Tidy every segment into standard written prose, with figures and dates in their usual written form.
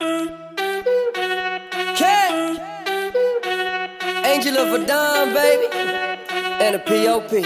Cat, Angel of a Dime, baby, and a P.O.P.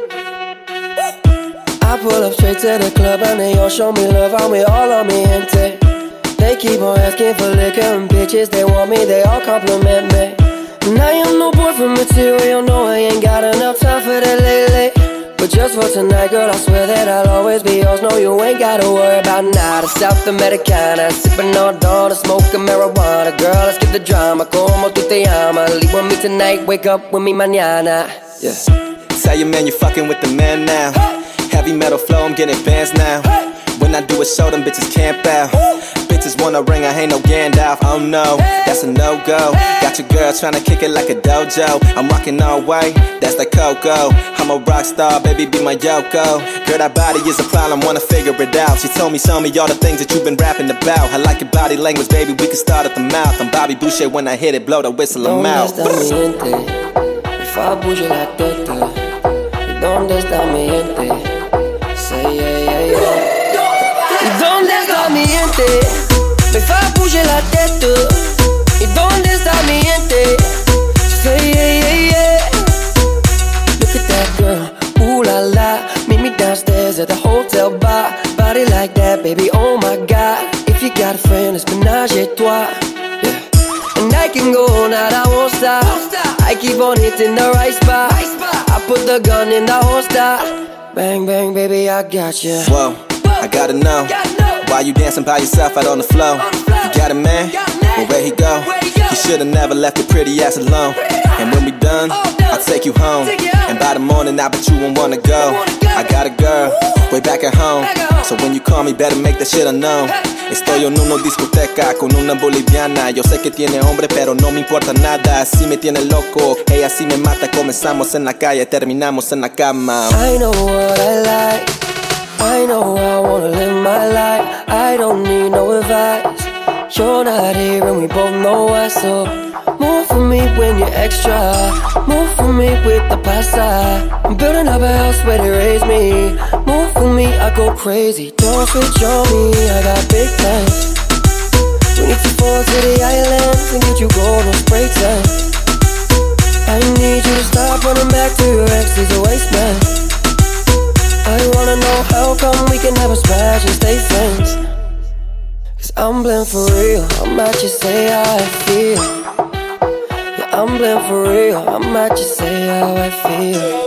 I pull up straight to the club and they all show me love, I'm with all of me gente. They keep on asking for liquor and bitches, they want me, they all compliment me. And I am no boyfriend material, no I ain't got enough time for that lately. But just for tonight, girl, I swear that I'll always be yours. No, you ain't gotta worry about nada. South Americana, sipping on dawn, smoking marijuana. Girl, let's skip the drama, como tu te llamas. Leave with me tonight, wake up with me mañana. Yeah. Tell your man you fucking with the man now. Heavy metal flow, I'm getting fans now. When I do a show, them bitches camp out. Bitches wanna ring, I ain't no Gandalf. Oh no, that's a no-go. Got your girl tryna kick it like a dojo. I'm rocking all white, that's the Coco. I'm a rock star, baby, be my Yoko. Girl, that body is a problem, wanna figure it out. She told me, show me all the things that you've been rapping about. I like your body language, baby, we can start at the mouth. I'm Bobby Boucher, when I hit it, blow the whistle, I'm out. If I bouge la tête, ¿y dónde está mi gente? Say yeah, yeah, yeah. ¿Y dónde está mi gente? Me fa bouger la tête. ¿Y dónde está mi gente? Say yeah, yeah, yeah. Look at that girl, ooh la la. Meet me downstairs at the hotel bar. Body like that, baby, oh my God. If you got a friend, it's ménage et toi. Yeah. And I can go all night, I won't stop. I keep on hitting the right spot. I put the gun in the holster. Bang, bang, baby, I got you. Whoa, I gotta know. Why you dancing by yourself out on the floor? You got a man? Well, where he go? He should've never left your pretty ass alone. And when we done, I'll take you home. And by the morning, I bet you won't wanna go. I got a girl, way back at home. So when you call me, better make that shit unknown. Estoy en una discoteca con una boliviana. Yo sé que tiene hombre, pero no me importa nada. Así me tiene loco, ella sí me mata. Comenzamos en la calle, terminamos en la cama. I know what I like, I know I wanna live my life. I don't need no advice. You're not here and we both know why. So move for me when you're extra. Move for me with the pasta. I'm building up a house where they raise me. Move for me, I go crazy. Don't switch on me, I got big plans. We need to fall to the islands and get you gold on spray tan. I need you to stop running back to your ex, he's a waste man. I wanna know how come we can never smash and stay friends. Cause I'm blind for real, I might just say how I feel. Yeah, I'm blind for real, I might just say how I feel.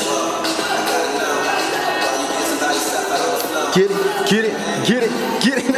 Get it, get it, get it, get it.